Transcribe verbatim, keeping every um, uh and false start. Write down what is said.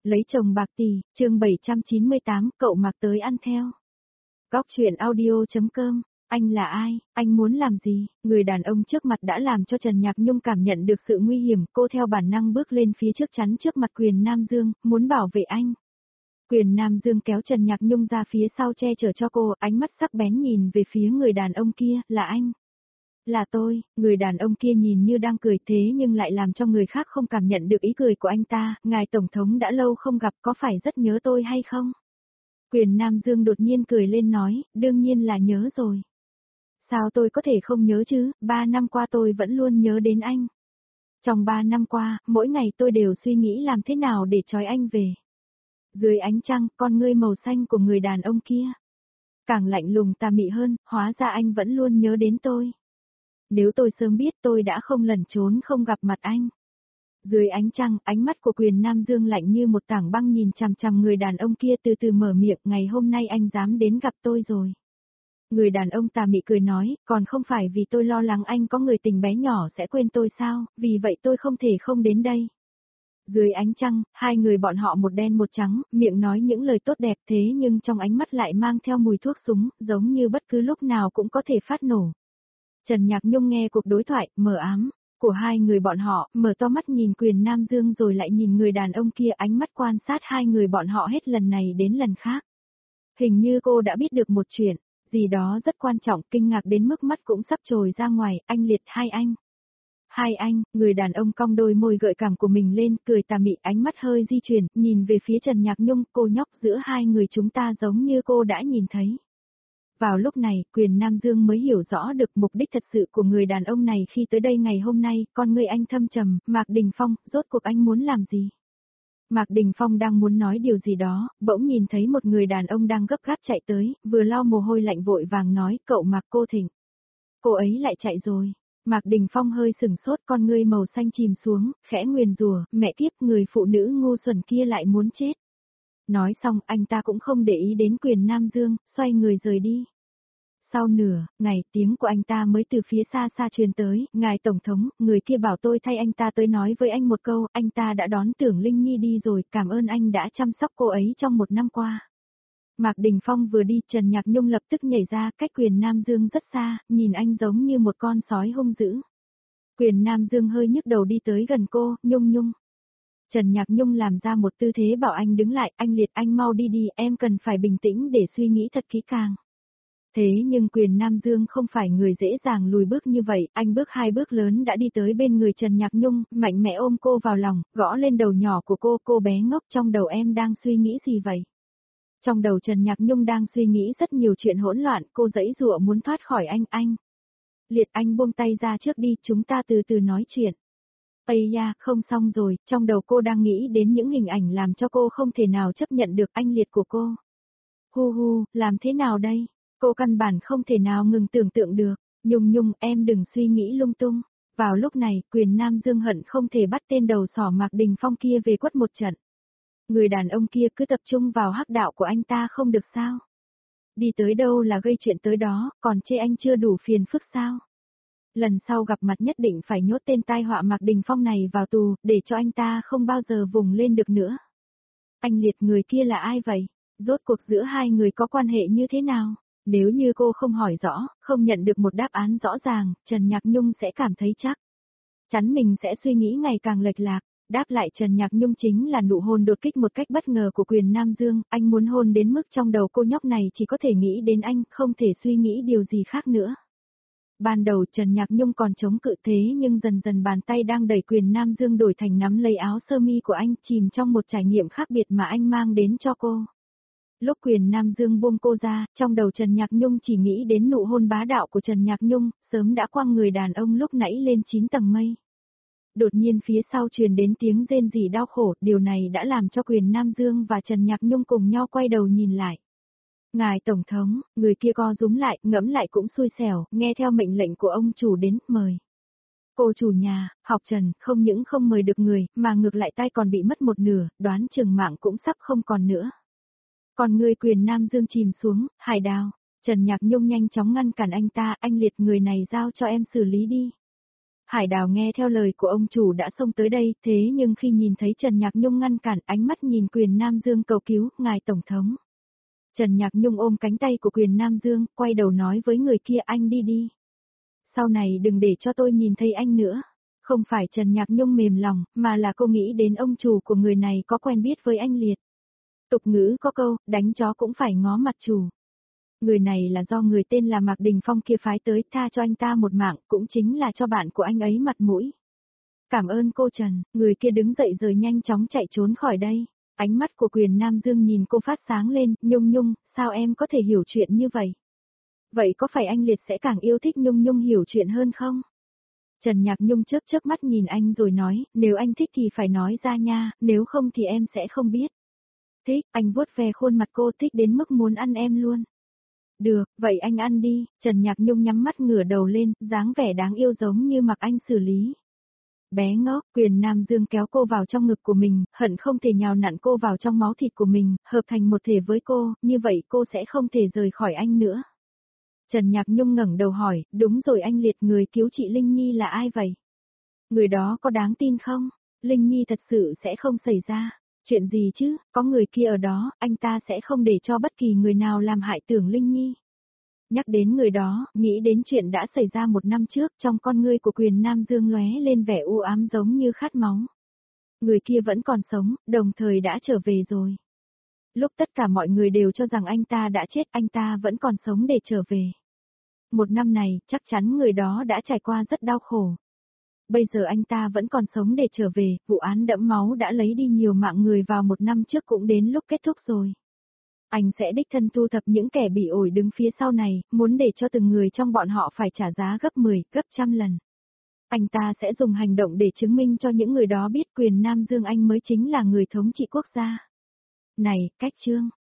Lấy chồng bạc tỷ, chương bảy trăm chín mươi tám, cậu Mạc tới ăn theo. Góc truyện audio.com, anh là ai, anh muốn làm gì? Người đàn ông trước mặt đã làm cho Trần Nhạc Nhung cảm nhận được sự nguy hiểm, cô theo bản năng bước lên phía trước chắn trước mặt Quyền Nam Dương, muốn bảo vệ anh. Quyền Nam Dương kéo Trần Nhạc Nhung ra phía sau che chở cho cô, ánh mắt sắc bén nhìn về phía người đàn ông kia, là anh. Là tôi, người đàn ông kia nhìn như đang cười thế nhưng lại làm cho người khác không cảm nhận được ý cười của anh ta, ngài Tổng thống đã lâu không gặp có phải rất nhớ tôi hay không? Quyền Nam Dương đột nhiên cười lên nói, đương nhiên là nhớ rồi. Sao tôi có thể không nhớ chứ, ba năm qua tôi vẫn luôn nhớ đến anh. Trong ba năm qua, mỗi ngày tôi đều suy nghĩ làm thế nào để trói anh về. Dưới ánh trăng, con ngươi màu xanh của người đàn ông kia càng lạnh lùng tà mị hơn, hóa ra anh vẫn luôn nhớ đến tôi. Nếu tôi sớm biết tôi đã không lẩn trốn không gặp mặt anh. Dưới ánh trăng, ánh mắt của Quyền Nam Dương lạnh như một tảng băng nhìn chằm chằm người đàn ông kia từ từ mở miệng, ngày hôm nay anh dám đến gặp tôi rồi. Người đàn ông tà mị cười nói, còn không phải vì tôi lo lắng anh có người tình bé nhỏ sẽ quên tôi sao, vì vậy tôi không thể không đến đây. Dưới ánh trăng, hai người bọn họ một đen một trắng, miệng nói những lời tốt đẹp thế nhưng trong ánh mắt lại mang theo mùi thuốc súng, giống như bất cứ lúc nào cũng có thể phát nổ. Trần Nhạc Nhung nghe cuộc đối thoại, mờ ám, của hai người bọn họ, mở to mắt nhìn Quyền Nam Dương rồi lại nhìn người đàn ông kia, ánh mắt quan sát hai người bọn họ hết lần này đến lần khác. Hình như cô đã biết được một chuyện, gì đó rất quan trọng, kinh ngạc đến mức mắt cũng sắp trồi ra ngoài, anh Liệt hai anh. Hai anh, người đàn ông cong đôi môi gợi cảm của mình lên, cười tà mị, ánh mắt hơi di chuyển, nhìn về phía Trần Nhạc Nhung, cô nhóc giữa hai người chúng ta giống như cô đã nhìn thấy. Vào lúc này, Quyền Nam Dương mới hiểu rõ được mục đích thật sự của người đàn ông này khi tới đây ngày hôm nay, con người anh thâm trầm, Mạc Đình Phong, rốt cuộc anh muốn làm gì? Mạc Đình Phong đang muốn nói điều gì đó, bỗng nhìn thấy một người đàn ông đang gấp gáp chạy tới, vừa lau mồ hôi lạnh vội vàng nói, cậu Mạc cô Thịnh. Cô ấy lại chạy rồi. Mạc Đình Phong hơi sửng sốt, con ngươi màu xanh chìm xuống, khẽ nguyền rủa, mẹ kiếp, người phụ nữ ngu xuẩn kia lại muốn chết. Nói xong, anh ta cũng không để ý đến Quyền Nam Dương, xoay người rời đi. Sau nửa ngày, tiếng của anh ta mới từ phía xa xa truyền tới, ngài Tổng thống, người kia bảo tôi thay anh ta tới nói với anh một câu, anh ta đã đón Tưởng Linh Nhi đi rồi, cảm ơn anh đã chăm sóc cô ấy trong một năm qua. Mạc Đình Phong vừa đi, Trần Nhạc Nhung lập tức nhảy ra, cách Quyền Nam Dương rất xa, nhìn anh giống như một con sói hung dữ. Quyền Nam Dương hơi nhức đầu đi tới gần cô, Nhung Nhung. Trần Nhạc Nhung làm ra một tư thế bảo anh đứng lại, anh Liệt anh mau đi đi, em cần phải bình tĩnh để suy nghĩ thật kỹ càng. Thế nhưng Quyền Nam Dương không phải người dễ dàng lùi bước như vậy, anh bước hai bước lớn đã đi tới bên người Trần Nhạc Nhung, mạnh mẽ ôm cô vào lòng, gõ lên đầu nhỏ của cô, cô bé ngốc, trong đầu em đang suy nghĩ gì vậy? Trong đầu Trần Nhạc Nhung đang suy nghĩ rất nhiều chuyện hỗn loạn, cô giãy giụa muốn thoát khỏi anh, anh. Liệt anh buông tay ra trước đi, chúng ta từ từ nói chuyện. Ây da, không xong rồi, trong đầu cô đang nghĩ đến những hình ảnh làm cho cô không thể nào chấp nhận được anh Liệt của cô. Hu hu, làm thế nào đây? Cô căn bản không thể nào ngừng tưởng tượng được. Nhung Nhung, em đừng suy nghĩ lung tung. Vào lúc này, Quyền Nam Dương hận không thể bắt tên đầu sỏ Mạc Đình Phong kia về quất một trận. Người đàn ông kia cứ tập trung vào hắc đạo của anh ta không được sao? Đi tới đâu là gây chuyện tới đó, còn chê anh chưa đủ phiền phức sao? Lần sau gặp mặt nhất định phải nhốt tên tai họa Mạc Đình Phong này vào tù, để cho anh ta không bao giờ vùng lên được nữa. Anh Liệt, người kia là ai vậy? Rốt cuộc giữa hai người có quan hệ như thế nào? Nếu như cô không hỏi rõ, không nhận được một đáp án rõ ràng, Trần Nhạc Nhung sẽ cảm thấy chắc chắn mình sẽ suy nghĩ ngày càng lệch lạc. Đáp lại Trần Nhạc Nhung chính là nụ hôn đột kích một cách bất ngờ của Quyền Nam Dương, anh muốn hôn đến mức trong đầu cô nhóc này chỉ có thể nghĩ đến anh, không thể suy nghĩ điều gì khác nữa. Ban đầu Trần Nhạc Nhung còn chống cự thế nhưng dần dần bàn tay đang đẩy Quyền Nam Dương đổi thành nắm lấy áo sơ mi của anh, chìm trong một trải nghiệm khác biệt mà anh mang đến cho cô. Lúc Quyền Nam Dương buông cô ra, trong đầu Trần Nhạc Nhung chỉ nghĩ đến nụ hôn bá đạo của Trần Nhạc Nhung, sớm đã quăng người đàn ông lúc nãy lên chín tầng mây. Đột nhiên phía sau truyền đến tiếng rên rỉ đau khổ, điều này đã làm cho Quyền Nam Dương và Trần Nhạc Nhung cùng nhau quay đầu nhìn lại. Ngài Tổng thống, người kia co rúm lại, ngẫm lại cũng xui xẻo, nghe theo mệnh lệnh của ông chủ đến, mời. Cô chủ nhà, học Trần, không những không mời được người, mà ngược lại tay còn bị mất một nửa, đoán chừng mạng cũng sắp không còn nữa. Còn người Quyền Nam Dương chìm xuống, Hải Đào. Trần Nhạc Nhung nhanh chóng ngăn cản anh ta, anh Liệt, người này giao cho em xử lý đi. Hải Đào nghe theo lời của ông chủ đã xông tới đây, thế nhưng khi nhìn thấy Trần Nhạc Nhung ngăn cản, ánh mắt nhìn Quyền Nam Dương cầu cứu, ngài tổng thống. Trần Nhạc Nhung ôm cánh tay của Quyền Nam Dương, quay đầu nói với người kia, anh đi đi. Sau này đừng để cho tôi nhìn thấy anh nữa. Không phải Trần Nhạc Nhung mềm lòng, mà là cô nghĩ đến ông chủ của người này có quen biết với anh Liệt. Tục ngữ có câu, đánh chó cũng phải ngó mặt chủ. Người này là do người tên là Mạc Đình Phong kia phái tới, tha cho anh ta một mạng, cũng chính là cho bạn của anh ấy mặt mũi. Cảm ơn cô Trần, người kia đứng dậy rồi nhanh chóng chạy trốn khỏi đây. Ánh mắt của Quyền Nam Dương nhìn cô phát sáng lên, Nhung Nhung, sao em có thể hiểu chuyện như vậy? Vậy có phải anh Liệt sẽ càng yêu thích Nhung Nhung hiểu chuyện hơn không? Trần Nhạc Nhung chớp chớp mắt nhìn anh rồi nói, nếu anh thích thì phải nói ra nha, nếu không thì em sẽ không biết. Thích, anh vuốt ve khuôn mặt cô, thích đến mức muốn ăn em luôn. Được, vậy anh ăn đi, Trần Nhạc Nhung nhắm mắt ngửa đầu lên, dáng vẻ đáng yêu giống như mặc anh xử lý. Bé ngốc, Quyền Nam Dương kéo cô vào trong ngực của mình, hận không thể nhào nặn cô vào trong máu thịt của mình, hợp thành một thể với cô, như vậy cô sẽ không thể rời khỏi anh nữa. Trần Nhạc Nhung ngẩng đầu hỏi, đúng rồi anh Liệt, người cứu chị Linh Nhi là ai vậy? Người đó có đáng tin không? Linh Nhi thật sự sẽ không xảy ra. Chuyện gì chứ, có người kia ở đó, anh ta sẽ không để cho bất kỳ người nào làm hại Tưởng Linh Nhi. Nhắc đến người đó, nghĩ đến chuyện đã xảy ra một năm trước, trong con ngươi của Quyền Nam Dương lóe lên vẻ u ám giống như khát máu. Người kia vẫn còn sống, đồng thời đã trở về rồi. Lúc tất cả mọi người đều cho rằng anh ta đã chết, anh ta vẫn còn sống để trở về. Một năm này, chắc chắn người đó đã trải qua rất đau khổ. Bây giờ anh ta vẫn còn sống để trở về, vụ án đẫm máu đã lấy đi nhiều mạng người vào một năm trước cũng đến lúc kết thúc rồi. Anh sẽ đích thân thu thập những kẻ bị ổi đứng phía sau này, muốn để cho từng người trong bọn họ phải trả giá gấp mười, gấp trăm lần. Anh ta sẽ dùng hành động để chứng minh cho những người đó biết Quyền Nam Dương anh mới chính là người thống trị quốc gia. Này, Cách Trương,